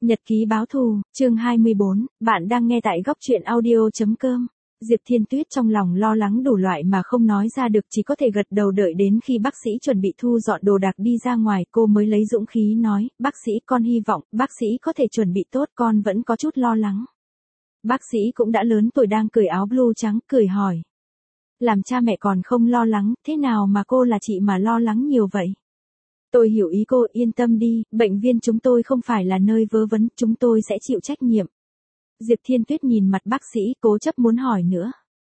Nhật ký báo thù, chương 24, bạn đang nghe tại góc truyện audio.com. Diệp Thiên Tuyết trong lòng lo lắng đủ loại mà không nói ra được, chỉ có thể gật đầu đợi đến khi bác sĩ chuẩn bị thu dọn đồ đạc đi ra ngoài, cô mới lấy dũng khí nói, bác sĩ con hy vọng, bác sĩ có thể chuẩn bị tốt, con vẫn có chút lo lắng. Bác sĩ cũng đã lớn tuổi đang cởi áo blue trắng, cười hỏi. Làm cha mẹ còn không lo lắng, thế nào mà cô là chị mà lo lắng nhiều vậy? Tôi hiểu ý cô, yên tâm đi, bệnh viện chúng tôi không phải là nơi vớ vẩn, chúng tôi sẽ chịu trách nhiệm. Diệp Thiên Tuyết nhìn mặt bác sĩ, cố chấp muốn hỏi nữa.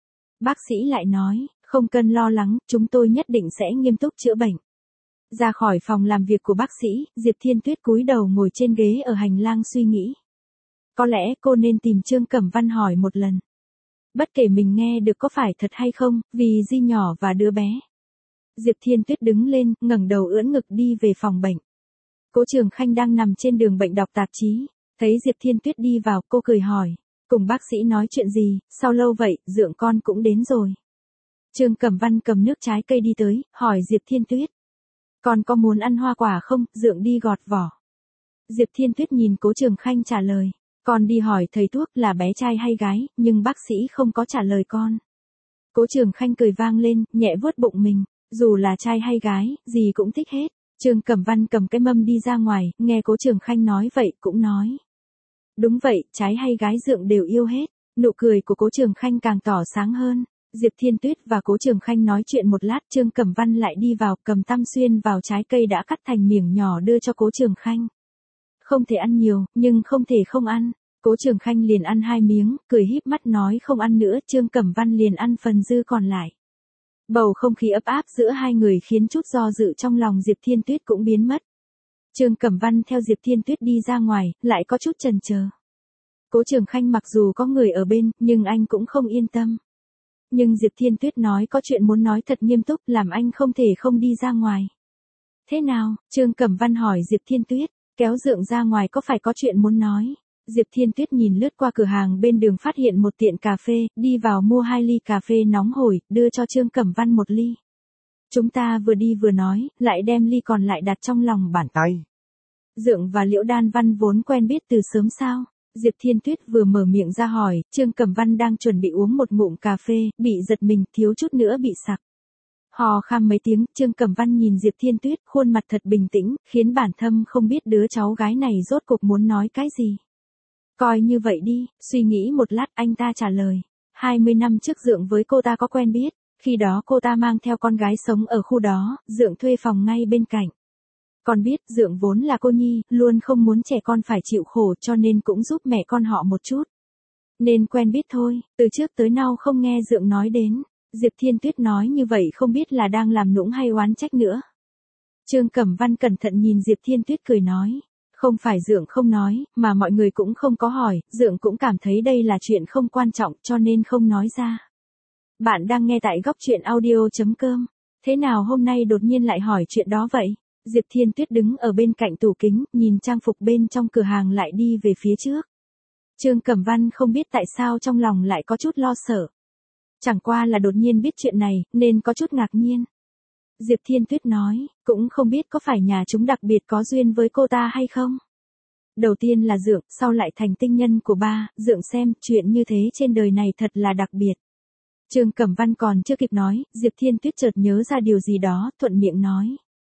Bác sĩ lại nói, không cần lo lắng, chúng tôi nhất định sẽ nghiêm túc chữa bệnh. Ra khỏi phòng làm việc của bác sĩ, Diệp Thiên Tuyết cúi đầu ngồi trên ghế ở hành lang suy nghĩ. Có lẽ cô nên tìm Trương Cẩm Văn hỏi một lần. Bất kể mình nghe được có phải thật hay không, vì Di nhỏ và đứa bé. Diệp Thiên Tuyết đứng lên, ngẩng đầu ưỡn ngực đi về phòng bệnh. Cố Trường Khanh đang nằm trên giường bệnh đọc tạp chí, thấy Diệp Thiên Tuyết đi vào, cô cười hỏi, cùng bác sĩ nói chuyện gì, sao lâu vậy, Dượng con cũng đến rồi. Trương Cẩm Văn cầm nước trái cây đi tới, hỏi Diệp Thiên Tuyết. Con có muốn ăn hoa quả không, Dượng đi gọt vỏ. Diệp Thiên Tuyết nhìn Cố Trường Khanh trả lời, con đi hỏi thầy thuốc là bé trai hay gái, nhưng bác sĩ không có trả lời con. Cố Trường Khanh cười vang lên, nhẹ vuốt bụng mình. Dù là trai hay gái, gì cũng thích hết. Trương Cẩm Văn cầm cái mâm đi ra ngoài, nghe Cố Trường Khanh nói vậy, cũng nói. Đúng vậy, trái hay gái Dượng đều yêu hết. Nụ cười của Cố Trường Khanh càng tỏ sáng hơn. Diệp Thiên Tuyết và Cố Trường Khanh nói chuyện một lát, Trương Cẩm Văn lại đi vào, cầm tăm xuyên vào trái cây đã cắt thành miếng nhỏ đưa cho Cố Trường Khanh. Không thể ăn nhiều, nhưng không thể không ăn. Cố Trường Khanh liền ăn 2 miếng, cười híp mắt nói không ăn nữa, Trương Cẩm Văn liền ăn phần dư còn lại. Bầu không khí ấp áp giữa hai người khiến chút do dự trong lòng Diệp Thiên Tuyết cũng biến mất. Trương Cẩm Văn theo Diệp Thiên Tuyết đi ra ngoài, lại có chút chần chờ. Cố Trường Khanh mặc dù có người ở bên, nhưng anh cũng không yên tâm. Nhưng Diệp Thiên Tuyết nói có chuyện muốn nói thật nghiêm túc, làm anh không thể không đi ra ngoài. Thế nào? Trương Cẩm Văn hỏi Diệp Thiên Tuyết, kéo Dượng ra ngoài có phải có chuyện muốn nói. Diệp Thiên Tuyết nhìn lướt qua cửa hàng bên đường phát hiện một tiệm cà phê, đi vào mua 2 ly cà phê nóng hổi, đưa cho Trương Cẩm Văn 1 ly. Chúng ta vừa đi vừa nói, lại đem ly còn lại đặt trong lòng bàn tay. Dượng và Liễu Đan Văn vốn quen biết từ sớm sao? Diệp Thiên Tuyết vừa mở miệng ra hỏi, Trương Cẩm Văn đang chuẩn bị uống một ngụm cà phê, bị giật mình, thiếu chút nữa bị sặc. Hò khan mấy tiếng, Trương Cẩm Văn nhìn Diệp Thiên Tuyết, khuôn mặt thật bình tĩnh, khiến bản thân không biết đứa cháu gái này rốt cuộc muốn nói cái gì. Coi như vậy đi, suy nghĩ một lát anh ta trả lời. 20 năm trước Dượng với cô ta có quen biết, khi đó cô ta mang theo con gái sống ở khu đó, Dượng thuê phòng ngay bên cạnh. Con biết Dượng vốn là cô nhi, luôn không muốn trẻ con phải chịu khổ cho nên cũng giúp mẹ con họ một chút. Nên quen biết thôi, từ trước tới nay không nghe Dượng nói đến. Diệp Thiên Tuyết nói như vậy không biết là đang làm nũng hay oán trách nữa. Trương Cẩm Văn cẩn thận nhìn Diệp Thiên Tuyết cười nói. Không phải Dượng không nói, mà mọi người cũng không có hỏi, Dượng cũng cảm thấy đây là chuyện không quan trọng cho nên không nói ra. Bạn đang nghe tại góc truyện audio.com. Thế nào hôm nay đột nhiên lại hỏi chuyện đó vậy? Diệp Thiên Tuyết đứng ở bên cạnh tủ kính, nhìn trang phục bên trong cửa hàng lại đi về phía trước. Trương Cẩm Văn không biết tại sao trong lòng lại có chút lo sợ. Chẳng qua là đột nhiên biết chuyện này, nên có chút ngạc nhiên. Diệp Thiên Tuyết nói, cũng không biết có phải nhà chúng đặc biệt có duyên với cô ta hay không. Đầu tiên là Dượng, sau lại thành tinh nhân của ba, Dượng xem, chuyện như thế trên đời này thật là đặc biệt. Trương Cẩm Văn còn chưa kịp nói, Diệp Thiên Tuyết chợt nhớ ra điều gì đó, thuận miệng nói.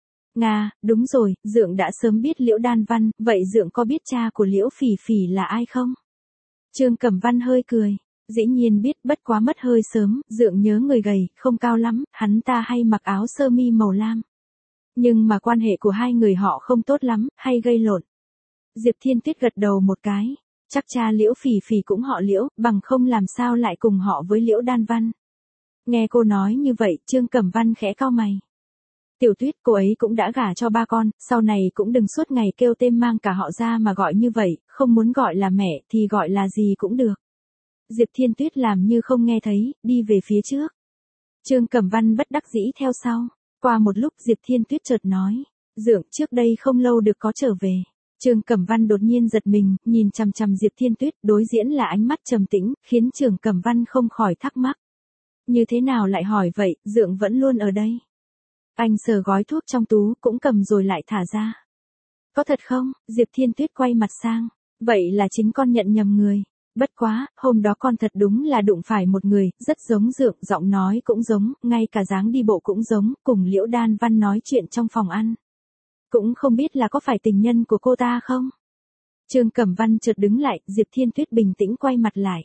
Nga, đúng rồi, Dượng đã sớm biết Liễu Đan Văn, vậy Dượng có biết cha của Liễu Phỉ Phỉ là ai không? Trương Cẩm Văn hơi cười. Dĩ nhiên biết, bất quá mất hơi sớm, Dượng nhớ người gầy, không cao lắm, hắn ta hay mặc áo sơ mi màu lam. Nhưng mà quan hệ của hai người họ không tốt lắm, hay gây lộn. Diệp Thiên Tuyết gật đầu một cái, chắc cha Liễu Phỉ Phỉ cũng họ Liễu, bằng không làm sao lại cùng họ với Liễu Đan Văn. Nghe cô nói như vậy, Trương Cẩm Văn khẽ cau mày. Tiểu Tuyết, cô ấy cũng đã gả cho ba con, sau này cũng đừng suốt ngày kêu tên mang cả họ ra mà gọi như vậy, không muốn gọi là mẹ thì gọi là gì cũng được. Diệp Thiên Tuyết làm như không nghe thấy, đi về phía trước. Trương Cẩm Văn bất đắc dĩ theo sau. Qua một lúc Diệp Thiên Tuyết chợt nói, Dượng trước đây không lâu được có trở về. Trương Cẩm Văn đột nhiên giật mình, nhìn chằm chằm Diệp Thiên Tuyết, đối diễn là ánh mắt trầm tĩnh, khiến Trương Cẩm Văn không khỏi thắc mắc. Như thế nào lại hỏi vậy, Dượng vẫn luôn ở đây. Anh sờ gói thuốc trong tú, cũng cầm rồi lại thả ra. Có thật không? Diệp Thiên Tuyết quay mặt sang. Vậy là chính con nhận nhầm người. Bất quá, hôm đó con thật đúng là đụng phải một người, rất giống Dượng, giọng nói cũng giống, ngay cả dáng đi bộ cũng giống, cùng Liễu Đan Văn nói chuyện trong phòng ăn. Cũng không biết là có phải tình nhân của cô ta không? Trương Cẩm Văn chợt đứng lại, Diệp Thiên Tuyết bình tĩnh quay mặt lại.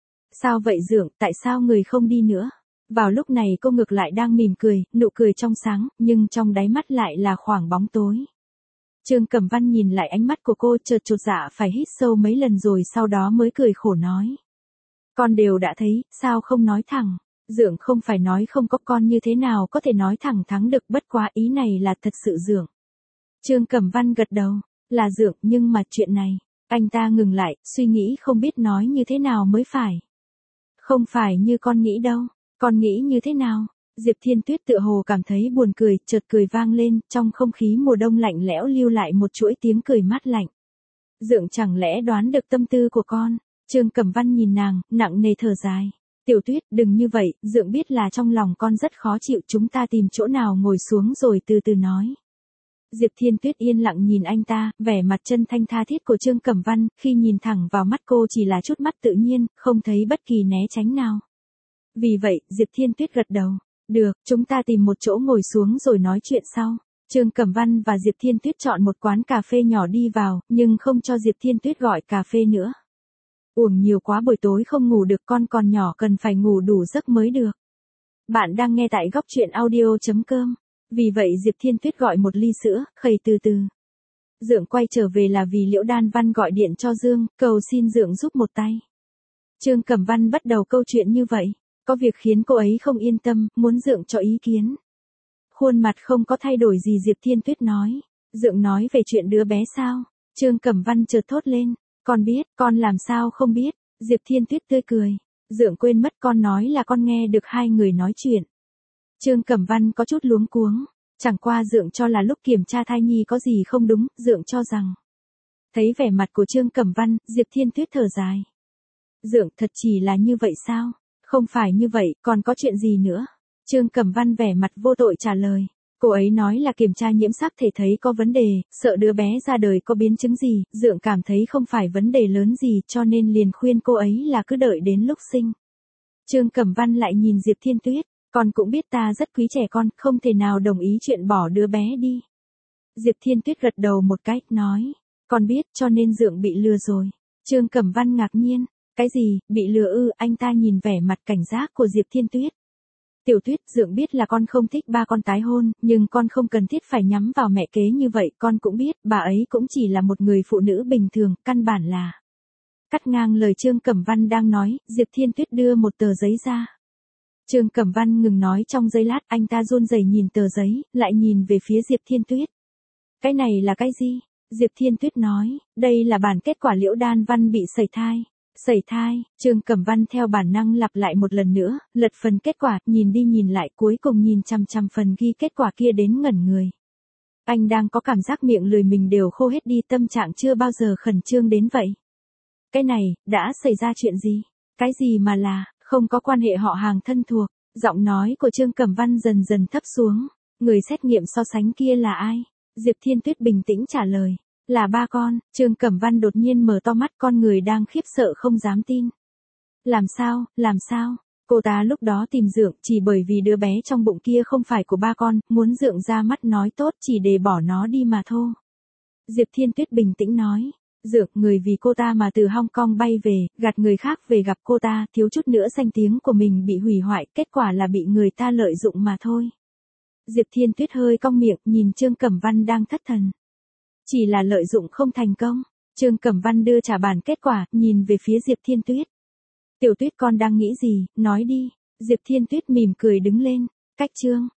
Sao vậy Dượng, tại sao người không đi nữa? Vào lúc này cô ngược lại đang mỉm cười, nụ cười trong sáng, nhưng trong đáy mắt lại là khoảng bóng tối. Trương Cẩm Văn nhìn lại ánh mắt của cô chợt chột dạ phải hít sâu mấy lần rồi sau đó mới cười khổ nói. Con đều đã thấy, sao không nói thẳng? Dượng không phải nói không có con như thế nào có thể nói thẳng thắn được, bất quá ý này là thật sự Dượng. Trương Cẩm Văn gật đầu, là Dượng, nhưng mà chuyện này, anh ta ngừng lại, suy nghĩ không biết nói như thế nào mới phải. Không phải như con nghĩ đâu, con nghĩ như thế nào? Diệp Thiên Tuyết tựa hồ cảm thấy buồn cười, chợt cười vang lên, trong không khí mùa đông lạnh lẽo lưu lại một chuỗi tiếng cười mát lạnh. Dượng chẳng lẽ đoán được tâm tư của con? Trương Cẩm Văn nhìn nàng, nặng nề thở dài. Tiểu Tuyết, đừng như vậy, Dượng biết là trong lòng con rất khó chịu, chúng ta tìm chỗ nào ngồi xuống rồi từ từ nói. Diệp Thiên Tuyết yên lặng nhìn anh ta, vẻ mặt chân thanh tha thiết của Trương Cẩm Văn, khi nhìn thẳng vào mắt cô chỉ là chút mắt tự nhiên, không thấy bất kỳ né tránh nào. Vì vậy, Diệp Thiên Tuyết gật đầu. Được, chúng ta tìm một chỗ ngồi xuống rồi nói chuyện sau. Trương Cẩm Văn và Diệp Thiên Tuyết chọn một quán cà phê nhỏ đi vào, nhưng không cho Diệp Thiên Tuyết gọi cà phê nữa. Uống nhiều quá buổi tối không ngủ được, con còn nhỏ cần phải ngủ đủ giấc mới được. Bạn đang nghe tại góc truyện audio.com. Vì vậy Diệp Thiên Tuyết gọi một ly sữa, khẩy từ từ. Dượng quay trở về là vì Liễu Đan Văn gọi điện cho Dương, cầu xin Dượng giúp một tay. Trương Cẩm Văn bắt đầu câu chuyện như vậy. Có việc khiến cô ấy không yên tâm, muốn Dượng cho ý kiến. Khuôn mặt không có thay đổi gì Diệp Thiên Tuyết nói. Dượng nói về chuyện đứa bé sao? Trương Cẩm Văn chợt thốt lên. Con biết, con làm sao không biết? Diệp Thiên Tuyết tươi cười. Dượng quên mất con nói là con nghe được hai người nói chuyện. Trương Cẩm Văn có chút luống cuống. Chẳng qua Dượng cho là lúc kiểm tra thai nhi có gì không đúng, Dượng cho rằng. Thấy vẻ mặt của Trương Cẩm Văn, Diệp Thiên Tuyết thở dài. Dượng thật chỉ là như vậy sao? Không phải như vậy, còn có chuyện gì nữa? Trương Cẩm Văn vẻ mặt vô tội trả lời. Cô ấy nói là kiểm tra nhiễm sắc thể thấy có vấn đề, sợ đứa bé ra đời có biến chứng gì, Dượng cảm thấy không phải vấn đề lớn gì cho nên liền khuyên cô ấy là cứ đợi đến lúc sinh. Trương Cẩm Văn lại nhìn Diệp Thiên Tuyết, con cũng biết ta rất quý trẻ con, không thể nào đồng ý chuyện bỏ đứa bé đi. Diệp Thiên Tuyết gật đầu một cái, nói, con biết cho nên Dượng bị lừa rồi. Trương Cẩm Văn ngạc nhiên. Cái gì, bị lừa ư? Anh ta nhìn vẻ mặt cảnh giác của Diệp Thiên Tuyết. Tiểu Tuyết, Dượng biết là con không thích ba con tái hôn, nhưng con không cần thiết phải nhắm vào mẹ kế như vậy, con cũng biết, bà ấy cũng chỉ là một người phụ nữ bình thường, căn bản là. Cắt ngang lời Trương Cẩm Văn đang nói, Diệp Thiên Tuyết đưa một tờ giấy ra. Trương Cẩm Văn ngừng nói trong giây lát, anh ta run rẩy nhìn tờ giấy, lại nhìn về phía Diệp Thiên Tuyết. Cái này là cái gì? Diệp Thiên Tuyết nói, đây là bản kết quả Liễu Đan Văn bị sẩy thai. Sẩy thai, Trương Cẩm Văn theo bản năng lặp lại một lần nữa, lật phần kết quả, nhìn đi nhìn lại cuối cùng nhìn chằm chằm phần ghi kết quả kia đến ngẩn người. Anh đang có cảm giác miệng lưỡi mình đều khô hết đi, tâm trạng chưa bao giờ khẩn trương đến vậy. Cái này, đã xảy ra chuyện gì? Cái gì mà là, không có quan hệ họ hàng thân thuộc, giọng nói của Trương Cẩm Văn dần dần thấp xuống. Người xét nghiệm so sánh kia là ai? Diệp Thiên Tuyết bình tĩnh trả lời. Là ba con. Trương Cẩm Văn đột nhiên mở to mắt, con người đang khiếp sợ không dám tin. Làm sao? Cô ta lúc đó tìm Dượng chỉ bởi vì đứa bé trong bụng kia không phải của ba con, muốn Dượng ra mắt nói tốt chỉ để bỏ nó đi mà thôi. Diệp Thiên Tuyết bình tĩnh nói. Dượng, người vì cô ta mà từ Hong Kong bay về, gạt người khác về gặp cô ta, thiếu chút nữa danh tiếng của mình bị hủy hoại, kết quả là bị người ta lợi dụng mà thôi. Diệp Thiên Tuyết hơi cong miệng, nhìn Trương Cẩm Văn đang thất thần. Chỉ là lợi dụng không thành công. Trương Cẩm Văn đưa trả bản kết quả, nhìn về phía Diệp Thiên Tuyết. Tiểu Tuyết con đang nghĩ gì, nói đi. Diệp Thiên Tuyết mỉm cười đứng lên. Cách Trương